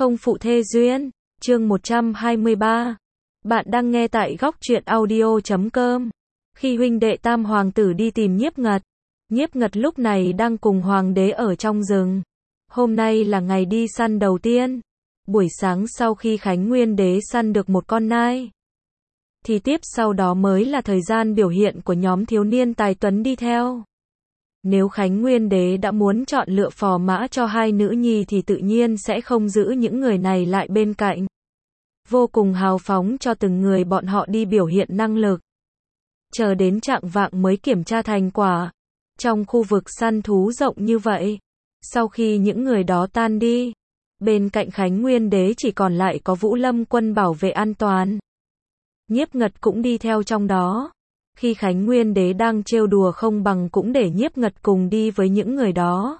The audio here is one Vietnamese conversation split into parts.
Không phụ thê duyên, chương 123. Bạn đang nghe tại góc truyện audio.com. Khi huynh đệ tam hoàng tử đi tìm Nhiếp Ngật lúc này đang cùng hoàng đế ở trong rừng. Hôm nay là ngày đi săn đầu tiên. Buổi sáng sau khi Khánh Nguyên đế săn được một con nai, thì tiếp sau đó mới là thời gian biểu hiện của nhóm thiếu niên tài tuấn đi theo. Nếu Khánh Nguyên đế đã muốn chọn lựa phò mã cho hai nữ nhi thì tự nhiên sẽ không giữ những người này lại bên cạnh. Vô cùng hào phóng cho từng người bọn họ đi biểu hiện năng lực. Chờ đến chạng vạng mới kiểm tra thành quả. Trong khu vực săn thú rộng như vậy, sau khi những người đó tan đi, bên cạnh Khánh Nguyên đế chỉ còn lại có Vũ Lâm quân bảo vệ an toàn. Nhiếp Ngật cũng đi theo trong đó. Khi Khánh Nguyên đế đang trêu đùa không bằng cũng để Nhiếp Ngật cùng đi với những người đó.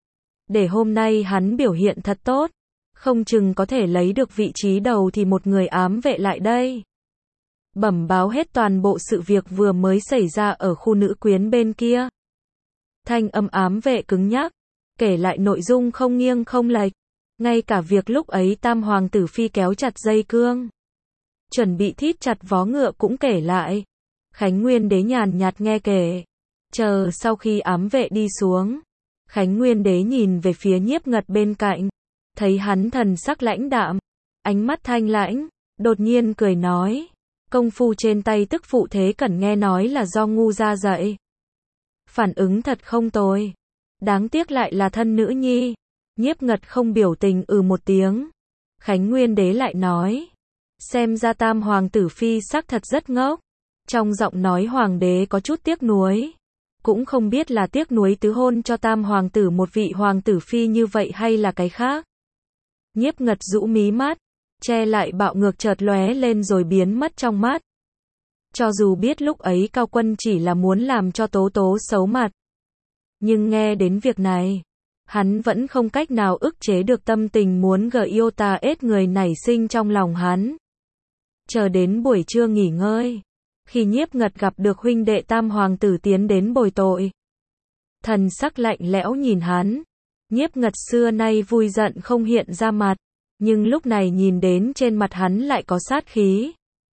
Để hôm nay hắn biểu hiện thật tốt, không chừng có thể lấy được vị trí đầu thì một người ám vệ lại đây. Bẩm báo hết toàn bộ sự việc vừa mới xảy ra ở khu nữ quyến bên kia. Thanh âm ám vệ cứng nhắc, kể lại nội dung không nghiêng không lệch. Ngay cả việc lúc ấy tam hoàng tử phi kéo chặt dây cương, chuẩn bị thít chặt vó ngựa cũng kể lại. Khánh Nguyên đế nhàn nhạt nghe kể. Chờ sau khi ám vệ đi xuống, Khánh Nguyên đế nhìn về phía Nhiếp Ngật bên cạnh, thấy hắn thần sắc lãnh đạm, ánh mắt thanh lãnh, đột nhiên cười nói, công phu trên tay tức phụ thế Cẩn nghe nói là do ngu gia dạy. Phản ứng thật không tồi, đáng tiếc lại là thân nữ nhi. Nhiếp Ngật không biểu tình một tiếng. Khánh Nguyên đế lại nói, xem ra tam hoàng tử phi xác thật rất ngốc. Trong giọng nói hoàng đế có chút tiếc nuối. Cũng không biết là tiếc nuối tứ hôn cho tam hoàng tử một vị hoàng tử phi như vậy hay là cái khác. Nhiếp Ngật rũ mí mắt, che lại bạo ngược chợt lóe lên rồi biến mất trong mắt. Cho dù biết lúc ấy Cao Quân chỉ là muốn làm cho Tố Tố xấu mặt, nhưng nghe đến việc này, hắn vẫn không cách nào ức chế được tâm tình muốn Iota ết người nảy sinh trong lòng hắn. Chờ đến buổi trưa nghỉ ngơi, khi Nhiếp Ngật gặp được huynh đệ tam hoàng tử tiến đến bồi tội, thần sắc lạnh lẽo nhìn hắn. Nhiếp Ngật xưa nay vui giận không hiện ra mặt, nhưng lúc này nhìn đến trên mặt hắn lại có sát khí.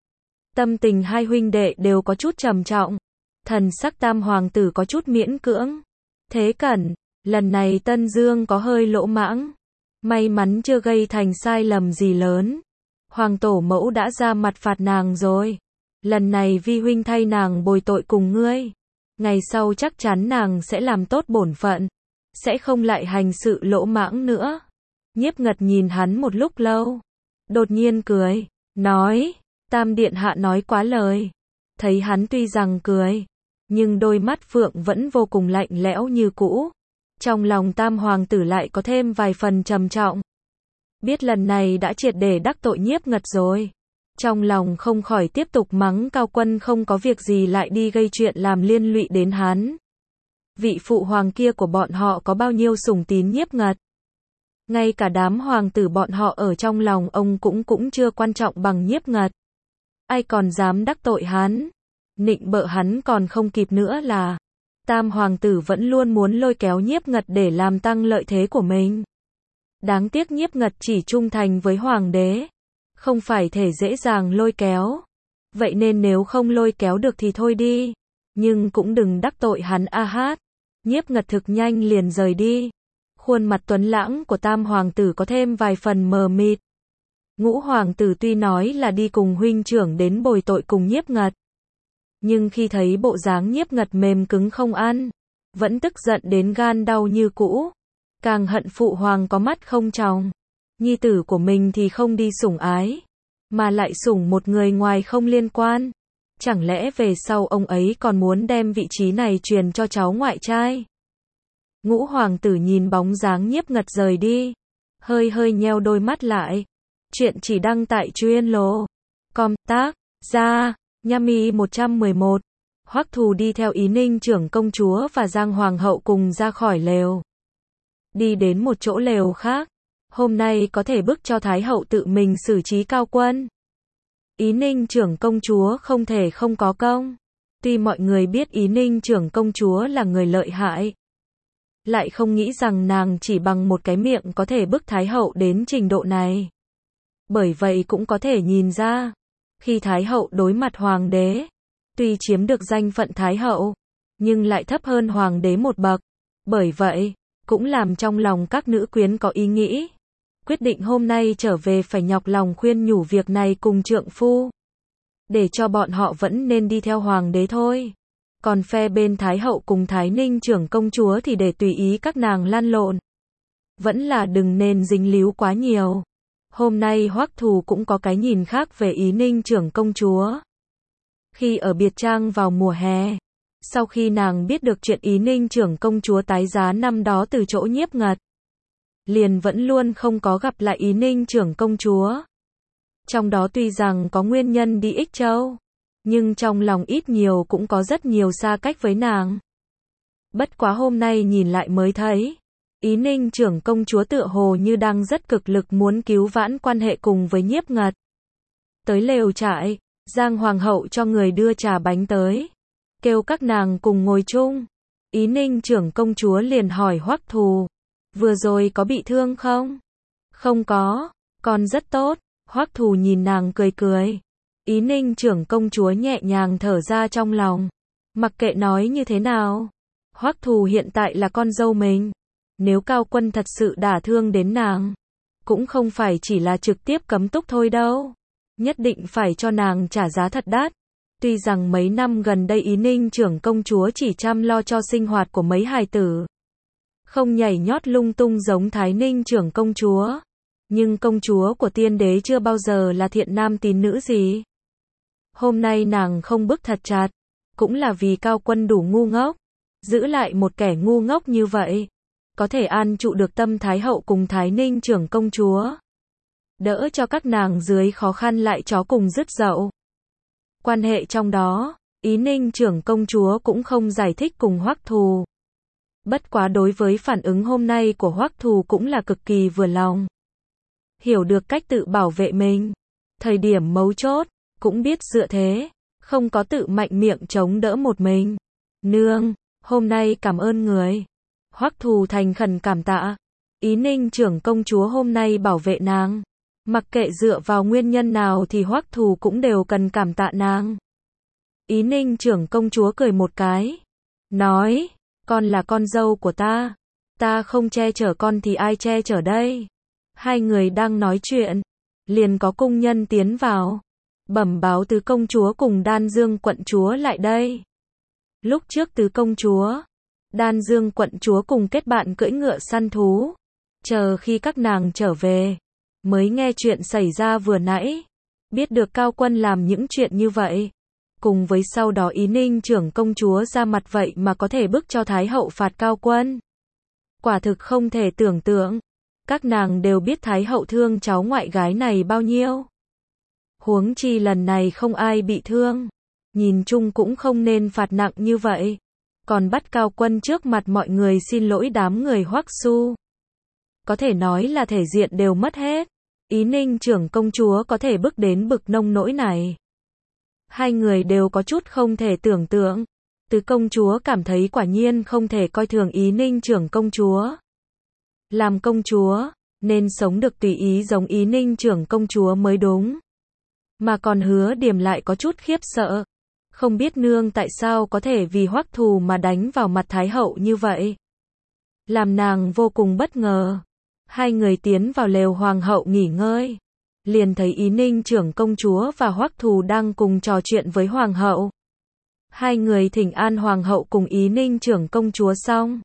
Tâm tình hai huynh đệ đều có chút trầm trọng, thần sắc tam hoàng tử có chút miễn cưỡng. Thế Cẩn, lần này Tân Dương có hơi lỗ mãng, may mắn chưa gây thành sai lầm gì lớn. Hoàng tổ mẫu đã ra mặt phạt nàng rồi. Lần này vi huynh thay nàng bồi tội cùng ngươi. Ngày sau chắc chắn nàng sẽ làm tốt bổn phận, sẽ không lại hành sự lỗ mãng nữa. Nhiếp Ngật nhìn hắn một lúc lâu, đột nhiên cười, nói, tam điện hạ nói quá lời. Thấy hắn tuy rằng cười, nhưng đôi mắt phượng vẫn vô cùng lạnh lẽo như cũ. Trong lòng tam hoàng tử lại có thêm vài phần trầm trọng. Biết lần này đã triệt để đắc tội Nhiếp Ngật rồi. Trong lòng không khỏi tiếp tục mắng Cao Quân không có việc gì lại đi gây chuyện làm liên lụy đến hắn. Vị phụ hoàng kia của bọn họ có bao nhiêu sủng tín Nhiếp Ngật. Ngay cả đám hoàng tử bọn họ ở trong lòng ông cũng chưa quan trọng bằng Nhiếp Ngật. Ai còn dám đắc tội hắn, nịnh bợ hắn còn không kịp nữa là. Tam hoàng tử vẫn luôn muốn lôi kéo Nhiếp Ngật để làm tăng lợi thế của mình. Đáng tiếc Nhiếp Ngật chỉ trung thành với hoàng đế, không phải thể dễ dàng lôi kéo. Vậy nên nếu không lôi kéo được thì thôi đi, nhưng cũng đừng đắc tội hắn a hát. Nhiếp Ngật thực nhanh liền rời đi. Khuôn mặt tuấn lãng của tam hoàng tử có thêm vài phần mờ mịt. Ngũ hoàng tử tuy nói là đi cùng huynh trưởng đến bồi tội cùng Nhiếp Ngật, nhưng khi thấy bộ dáng Nhiếp Ngật mềm cứng không ăn, vẫn tức giận đến gan đau như cũ. Càng hận phụ hoàng có mắt không tròng. Nhi tử của mình thì không đi sủng ái, mà lại sủng một người ngoài không liên quan. Chẳng lẽ về sau ông ấy còn muốn đem vị trí này truyền cho cháu ngoại trai? Ngũ hoàng tử nhìn bóng dáng Nhiếp Ngật rời đi, hơi nheo đôi mắt lại. Chuyện chỉ đăng tại Chuyên Lô. Com tác, ra, Nhami 111. Hoắc Thù đi theo Ý Ninh trưởng công chúa và Giang hoàng hậu cùng ra khỏi lều. Đi đến một chỗ lều khác. Hôm nay có thể bức cho Thái hậu tự mình xử trí Cao Quân. Ý Ninh trưởng công chúa không thể không có công. Tuy mọi người biết Ý Ninh trưởng công chúa là người lợi hại, lại không nghĩ rằng nàng chỉ bằng một cái miệng có thể bức Thái hậu đến trình độ này. Bởi vậy cũng có thể nhìn ra, khi Thái hậu đối mặt hoàng đế, tuy chiếm được danh phận Thái hậu, nhưng lại thấp hơn hoàng đế một bậc. Bởi vậy, cũng làm trong lòng các nữ quyến có ý nghĩ, quyết định hôm nay trở về phải nhọc lòng khuyên nhủ việc này cùng trượng phu, để cho bọn họ vẫn nên đi theo hoàng đế thôi. Còn phe bên Thái hậu cùng Thái Ninh trưởng công chúa thì để tùy ý các nàng lăn lộn. Vẫn là đừng nên dính líu quá nhiều. Hôm nay Hoắc Thù cũng có cái nhìn khác về Ý Ninh trưởng công chúa. Khi ở biệt trang vào mùa hè, sau khi nàng biết được chuyện Ý Ninh trưởng công chúa tái giá năm đó từ chỗ Nhiếp Ngật, liền vẫn luôn không có gặp lại Ý Ninh trưởng công chúa. Trong đó tuy rằng có nguyên nhân đi Ích Châu, nhưng trong lòng ít nhiều cũng có rất nhiều xa cách với nàng. Bất quá hôm nay nhìn lại mới thấy, Ý Ninh trưởng công chúa tựa hồ như đang rất cực lực muốn cứu vãn quan hệ cùng với Nhiếp Ngật. Tới lều trại, Giang Hoàng hậu cho người đưa trà bánh tới, kêu các nàng cùng ngồi chung. Ý Ninh trưởng công chúa liền hỏi Hoắc Thù, vừa rồi có bị thương không? Không có, con rất tốt. Hoắc Thù nhìn nàng cười cười. Ý Ninh trưởng công chúa nhẹ nhàng thở ra trong lòng. Mặc kệ nói như thế nào, Hoắc Thù hiện tại là con dâu mình. Nếu Cao Quân thật sự đả thương đến nàng, cũng không phải chỉ là trực tiếp cấm túc thôi đâu. Nhất định phải cho nàng trả giá thật đắt. Tuy rằng mấy năm gần đây Ý Ninh trưởng công chúa chỉ chăm lo cho sinh hoạt của mấy hài tử, không nhảy nhót lung tung giống Thái Ninh trưởng công chúa. Nhưng công chúa của tiên đế chưa bao giờ là thiện nam tín nữ gì. Hôm nay nàng không bức thật chặt, cũng là vì Cao Quân đủ ngu ngốc. Giữ lại một kẻ ngu ngốc như vậy, có thể an trụ được tâm Thái hậu cùng Thái Ninh trưởng công chúa. Đỡ cho các nàng dưới khó khăn lại chó cùng dứt dậu. Quan hệ trong đó, Ý Ninh trưởng công chúa cũng không giải thích cùng Hoắc Thù. Bất quá đối với phản ứng hôm nay của Hoắc Thù cũng là cực kỳ vừa lòng. Hiểu được cách tự bảo vệ mình. Thời điểm mấu chốt, cũng biết dựa thế, không có tự mạnh miệng chống đỡ một mình. Nương, hôm nay cảm ơn người. Hoắc Thù thành khẩn cảm tạ. Ý Ninh trưởng công chúa hôm nay bảo vệ nàng. Mặc kệ dựa vào nguyên nhân nào thì Hoắc Thù cũng đều cần cảm tạ nàng. Ý Ninh trưởng công chúa cười một cái. Nói, con là con dâu của ta. Ta không che chở con thì ai che chở đây? Hai người đang nói chuyện, liền có cung nhân tiến vào, bẩm báo tứ công chúa cùng Đan Dương quận chúa lại đây. Lúc trước tứ công chúa, Đan Dương quận chúa cùng kết bạn cưỡi ngựa săn thú, chờ khi các nàng trở về, mới nghe chuyện xảy ra vừa nãy, biết được Cao Quân làm những chuyện như vậy. Cùng với sau đó Ý Ninh trưởng công chúa ra mặt vậy mà có thể bức cho Thái hậu phạt Cao Quân. Quả thực không thể tưởng tượng. Các nàng đều biết Thái hậu thương cháu ngoại gái này bao nhiêu. Huống chi lần này không ai bị thương. Nhìn chung cũng không nên phạt nặng như vậy. Còn bắt Cao Quân trước mặt mọi người xin lỗi đám người Hoắc Su. Có thể nói là thể diện đều mất hết. Ý Ninh trưởng công chúa có thể bức đến bực nông nỗi này. Hai người đều có chút không thể tưởng tượng. Tứ công chúa cảm thấy quả nhiên không thể coi thường Ý Ninh trưởng công chúa. Làm công chúa, nên sống được tùy ý giống Ý Ninh trưởng công chúa mới đúng. Mà còn Hứa Điềm lại có chút khiếp sợ. Không biết nương tại sao có thể vì Hoắc Thù mà đánh vào mặt Thái hậu như vậy. Làm nàng vô cùng bất ngờ. Hai người tiến vào lều hoàng hậu nghỉ ngơi. Liền thấy Ý Ninh trưởng công chúa và Hoắc Thù đang cùng trò chuyện với hoàng hậu. Hai người thỉnh an hoàng hậu cùng Ý Ninh trưởng công chúa xong.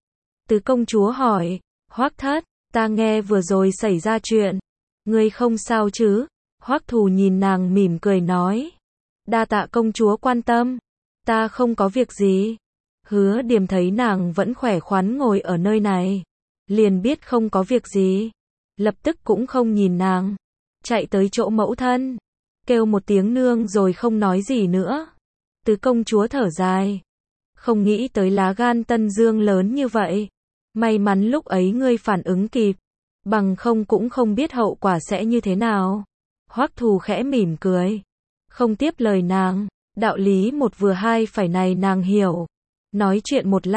Tứ công chúa hỏi, Hoắc thất, ta nghe vừa rồi xảy ra chuyện. Ngươi không sao chứ? Hoắc Thù nhìn nàng mỉm cười nói. Đa tạ công chúa quan tâm. Ta không có việc gì. Hứa Điềm thấy nàng vẫn khỏe khoắn ngồi ở nơi này. Liền biết không có việc gì. Lập tức cũng không nhìn nàng. Chạy tới chỗ mẫu thân. Kêu một tiếng nương rồi không nói gì nữa. Tứ công chúa thở dài. Không nghĩ tới lá gan Tân Dương lớn như vậy. May mắn lúc ấy ngươi phản ứng kịp. Bằng không cũng không biết hậu quả sẽ như thế nào. Hoắc Thù khẽ mỉm cười. Không tiếp lời nàng. Đạo lý một vừa hai phải này nàng hiểu. Nói chuyện một lát.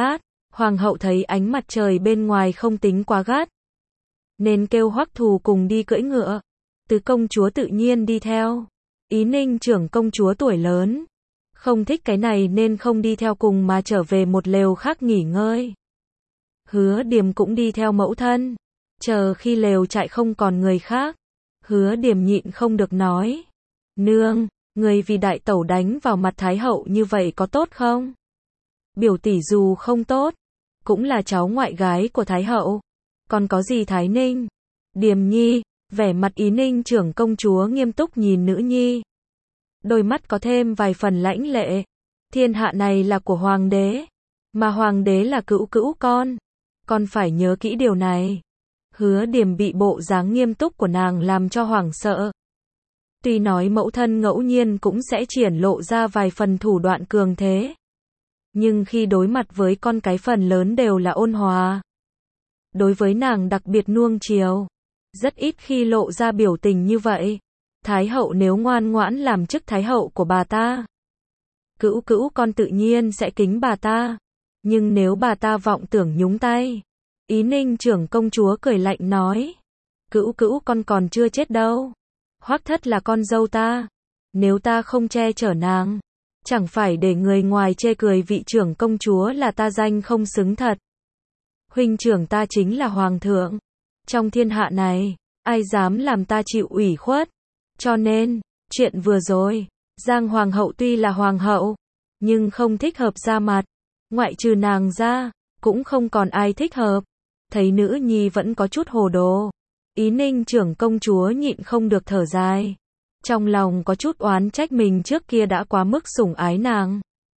Hoàng hậu thấy ánh mặt trời bên ngoài không tính quá gắt, nên kêu Hoắc Thù cùng đi cưỡi ngựa. Tứ công chúa tự nhiên đi theo. Ý Ninh trưởng công chúa tuổi lớn, không thích cái này nên không đi theo cùng mà trở về một lều khác nghỉ ngơi. Hứa Điềm cũng đi theo mẫu thân. Chờ khi lều trại không còn người khác, Hứa Điềm nhịn không được nói: "Nương, người vì đại tẩu đánh vào mặt Thái hậu như vậy có tốt không?" Biểu tỷ dù không tốt, cũng là cháu ngoại gái của Thái hậu. Còn có gì Thái Ninh? Điềm nhi, vẻ mặt Ý Ninh trưởng công chúa nghiêm túc nhìn nữ nhi. Đôi mắt có thêm vài phần lãnh lệ. Thiên hạ này là của hoàng đế, mà hoàng đế là cữu cữu con phải nhớ kỹ điều này. Hứa Điềm bị bộ dáng nghiêm túc của nàng làm cho hoảng sợ. Tuy nói mẫu thân ngẫu nhiên cũng sẽ triển lộ ra vài phần thủ đoạn cường thế, nhưng khi đối mặt với con cái phần lớn đều là ôn hòa. Đối với nàng đặc biệt nuông chiều, rất ít khi lộ ra biểu tình như vậy. Thái hậu nếu ngoan ngoãn làm chức thái hậu của bà ta, cữu cữu con tự nhiên sẽ kính bà ta. Nhưng nếu bà ta vọng tưởng nhúng tay, Ý Ninh trưởng công chúa cười lạnh nói: "Cữu cữu con còn chưa chết đâu. Hoắc thất là con dâu ta, nếu ta không che chở nàng, chẳng phải để người ngoài chê cười vị trưởng công chúa là ta danh không xứng thật. Huynh trưởng ta chính là hoàng thượng, trong thiên hạ này, ai dám làm ta chịu ủy khuất. Cho nên, chuyện vừa rồi, Giang hoàng hậu tuy là hoàng hậu, nhưng không thích hợp ra mặt, ngoại trừ nàng ra, cũng không còn ai thích hợp." Thấy nữ nhi vẫn có chút hồ đồ, Ý Ninh trưởng công chúa nhịn không được thở dài. Trong lòng có chút oán trách mình trước kia đã quá mức sủng ái nàng.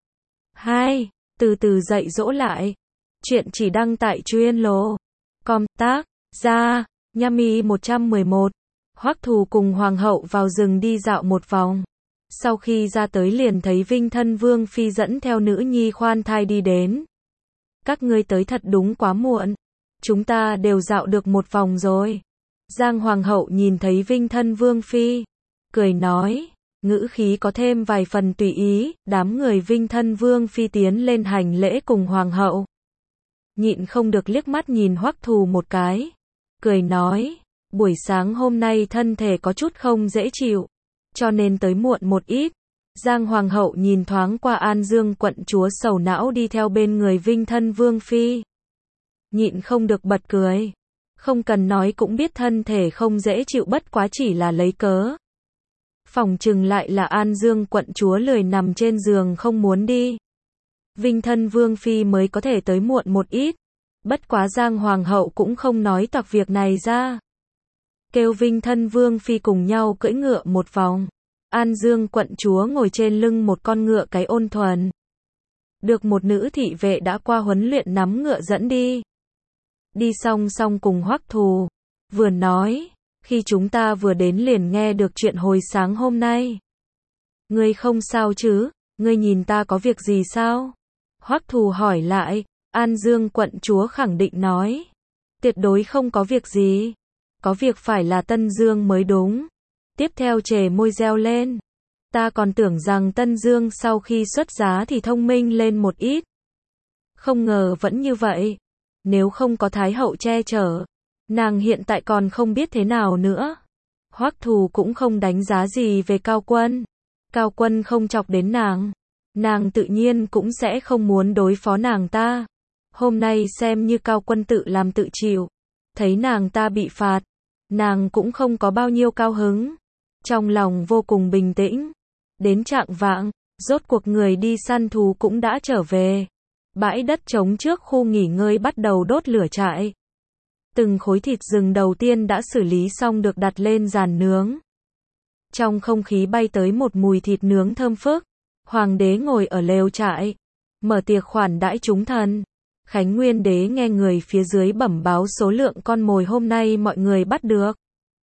Từ từ dạy dỗ lại. Chuyện chỉ đăng tại Truyện.com, tác giả Yami 111. Hoắc Thù cùng hoàng hậu vào rừng đi dạo một vòng. Sau khi ra tới liền thấy Vinh Thân Vương phi dẫn theo nữ nhi khoan thai đi đến. "Các ngươi tới thật đúng quá muộn. Chúng ta đều dạo được một vòng rồi." Giang hoàng hậu nhìn thấy Vinh Thân Vương phi, cười nói, ngữ khí có thêm vài phần tùy ý. Đám người Vinh Thân Vương phi tiến lên hành lễ cùng hoàng hậu, nhịn không được liếc mắt nhìn Hoắc Thù một cái, cười nói: "Buổi sáng hôm nay thân thể có chút không dễ chịu, cho nên tới muộn một ít." Giang hoàng hậu nhìn thoáng qua An Dương quận chúa sầu não đi theo bên người Vinh Thân Vương phi, nhịn không được bật cười. Không cần nói cũng biết thân thể không dễ chịu bất quá chỉ là lấy cớ. Phỏng chừng lại là An Dương quận chúa lười nằm trên giường không muốn đi. Vinh Thân Vương phi mới có thể tới muộn một ít. Bất quá Giang hoàng hậu cũng không nói toạc việc này ra, kêu Vinh Thân Vương phi cùng nhau cưỡi ngựa một vòng. An Dương quận chúa ngồi trên lưng một con ngựa cái ôn thuần, được một nữ thị vệ đã qua huấn luyện nắm ngựa dẫn đi. Đi song song cùng Hoắc Thù, vừa nói: "Khi chúng ta vừa đến liền nghe được chuyện hồi sáng hôm nay. Ngươi không sao chứ? Ngươi nhìn ta có việc gì sao?" Hoắc Thù hỏi lại. An Dương quận chúa khẳng định nói: "Tuyệt đối không có việc gì. Có việc phải là Tân Dương mới đúng." Tiếp theo chề môi reo lên: "Ta còn tưởng rằng Tân Dương sau khi xuất giá thì thông minh lên một ít. Không ngờ vẫn như vậy. Nếu không có Thái hậu che chở, nàng hiện tại còn không biết thế nào nữa." Hoắc Thù cũng không đánh giá gì về Cao Quân. Cao Quân không chọc đến nàng tự nhiên cũng sẽ không muốn đối phó nàng ta. Hôm nay xem như Cao Quân tự làm tự chịu. Thấy nàng ta bị phạt, nàng cũng không có bao nhiêu cao hứng. Trong lòng vô cùng bình tĩnh. Đến chạng vạng, rốt cuộc người đi săn thú cũng đã trở về. Bãi đất trống trước khu nghỉ ngơi bắt đầu đốt lửa trại. Từng khối thịt rừng đầu tiên đã xử lý xong được đặt lên giàn nướng. Trong không khí bay tới một mùi thịt nướng thơm phức. Hoàng đế ngồi ở lều trại, mở tiệc khoản đãi chúng thần. Khánh Nguyên đế nghe người phía dưới bẩm báo số lượng con mồi hôm nay mọi người bắt được.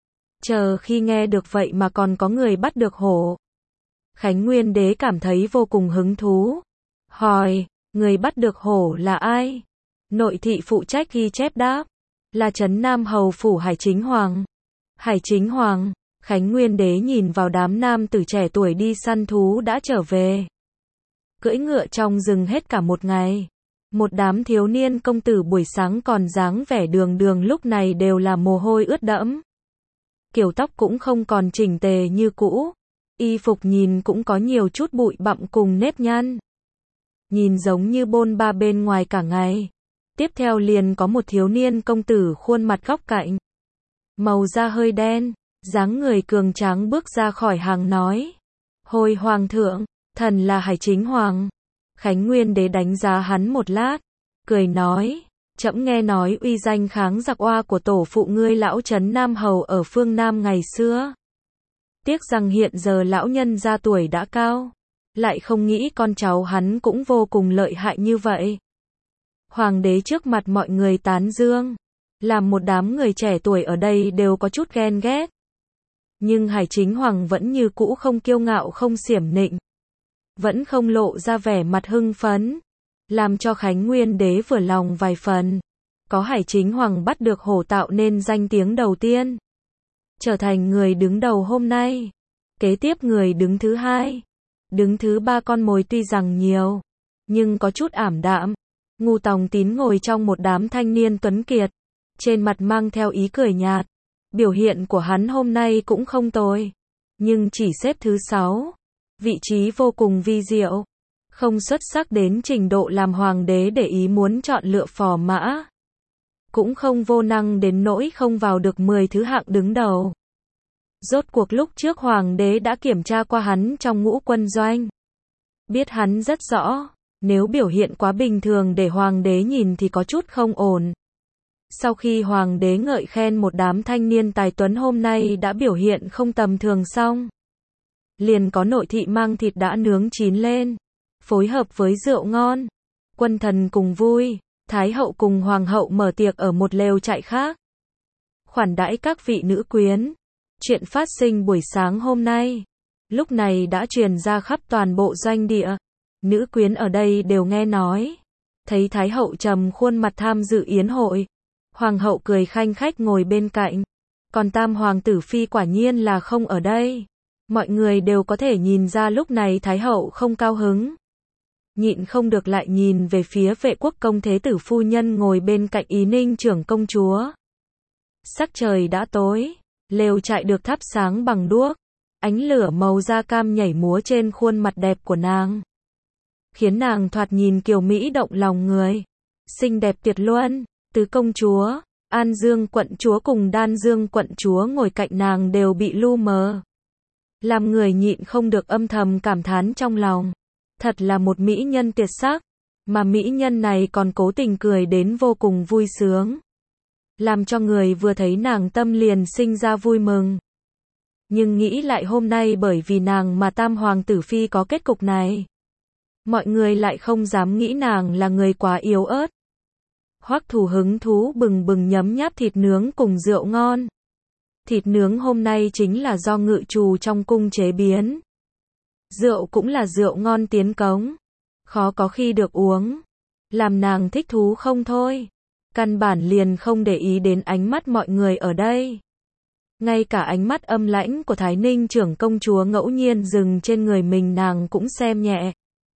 Chờ khi nghe được vậy mà còn có người bắt được hổ. Khánh Nguyên đế cảm thấy vô cùng hứng thú. Hỏi, người bắt được hổ là ai? Nội thị phụ trách ghi chép đáp, là Trấn Nam hầu phủ Hải Chính Hoàng. Hải Chính Hoàng. Khánh Nguyên đế nhìn vào đám nam tử trẻ tuổi đi săn thú đã trở về. Cưỡi ngựa trong rừng hết cả một ngày. Một đám thiếu niên công tử buổi sáng còn dáng vẻ đường đường lúc này đều là mồ hôi ướt đẫm. Kiểu tóc cũng không còn chỉnh tề như cũ. Y phục nhìn cũng có nhiều chút bụi bặm cùng nếp nhăn. Nhìn giống như bôn ba bên ngoài cả ngày. Tiếp theo liền có một thiếu niên công tử khuôn mặt góc cạnh. Màu da hơi đen, dáng người cường tráng bước ra khỏi hàng nói. Hồi hoàng thượng, thần là Hải Chính Hoàng. Khánh Nguyên Đế đánh giá hắn một lát, cười nói, trẫm nghe nói uy danh kháng giặc oa của tổ phụ ngươi lão Trấn Nam Hầu ở phương Nam ngày xưa. Tiếc rằng hiện giờ lão nhân ra tuổi đã cao, lại không nghĩ con cháu hắn cũng vô cùng lợi hại như vậy. Hoàng đế trước mặt mọi người tán dương, làm một đám người trẻ tuổi ở đây đều có chút ghen ghét. Nhưng Hải Chính Hoàng vẫn như cũ không kiêu ngạo không xiểm nịnh, vẫn không lộ ra vẻ mặt hưng phấn, làm cho Khánh Nguyên Đế vừa lòng vài phần. Có Hải Chính Hoàng bắt được hổ tạo nên danh tiếng đầu tiên, trở thành người đứng đầu hôm nay. Kế tiếp người đứng thứ hai, đứng thứ ba con mồi tuy rằng nhiều, nhưng có chút ảm đạm. Ngu Tòng Tín ngồi trong một đám thanh niên tuấn kiệt, trên mặt mang theo ý cười nhạt. Biểu hiện của hắn hôm nay cũng không tồi, nhưng chỉ xếp thứ 6. Vị trí vô cùng vi diệu, không xuất sắc đến trình độ làm hoàng đế để ý muốn chọn lựa phò mã. Cũng không vô năng đến nỗi không vào được 10 thứ hạng đứng đầu. Rốt cuộc lúc trước hoàng đế đã kiểm tra qua hắn trong ngũ quân doanh. Biết hắn rất rõ, nếu biểu hiện quá bình thường để hoàng đế nhìn thì có chút không ổn. Sau khi hoàng đế ngợi khen một đám thanh niên tài tuấn hôm nay đã biểu hiện không tầm thường xong, liền có nội thị mang thịt đã nướng chín lên, phối hợp với rượu ngon. Quân thần cùng vui, thái hậu cùng hoàng hậu mở tiệc ở một lều trại khác, khoản đãi các vị nữ quyến. Chuyện phát sinh buổi sáng hôm nay, lúc này đã truyền ra khắp toàn bộ doanh địa. Nữ quyến ở đây đều nghe nói, thấy thái hậu trầm khuôn mặt tham dự yến hội. Hoàng hậu cười khanh khách ngồi bên cạnh, còn tam hoàng tử phi quả nhiên là không ở đây. Mọi người đều có thể nhìn ra lúc này thái hậu không cao hứng. Nhịn không được lại nhìn về phía Vệ Quốc công thế tử phu nhân ngồi bên cạnh Ý Ninh trưởng công chúa. Sắc trời đã tối, lều trại được thắp sáng bằng đuốc, ánh lửa màu da cam nhảy múa trên khuôn mặt đẹp của nàng, khiến nàng thoạt nhìn kiều mỹ động lòng người, xinh đẹp tuyệt luân. Tứ công chúa, An Dương quận chúa cùng Đan Dương quận chúa ngồi cạnh nàng đều bị lu mờ, làm người nhịn không được âm thầm cảm thán trong lòng. Thật là một mỹ nhân tuyệt sắc, mà mỹ nhân này còn cố tình cười đến vô cùng vui sướng, làm cho người vừa thấy nàng tâm liền sinh ra vui mừng. Nhưng nghĩ lại hôm nay bởi vì nàng mà tam hoàng tử phi có kết cục này, mọi người lại không dám nghĩ nàng là người quá yếu ớt. Hoắc Thủ hứng thú bừng bừng nhấm nháp thịt nướng cùng rượu ngon. Thịt nướng hôm nay chính là do ngự trù trong cung chế biến. Rượu cũng là rượu ngon tiến cống, khó có khi được uống, làm nàng thích thú không thôi. Căn bản liền không để ý đến ánh mắt mọi người ở đây. Ngay cả ánh mắt âm lãnh của Thái Ninh trưởng công chúa ngẫu nhiên dừng trên người mình nàng cũng xem nhẹ.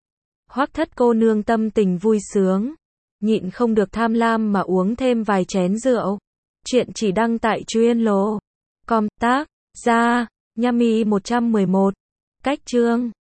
Hoắc thất cô nương tâm tình vui sướng, nhịn không được tham lam mà uống thêm vài chén rượu. Chuyện chỉ đăng tại Truyện.com, tác giả Nhami 111. Cách chương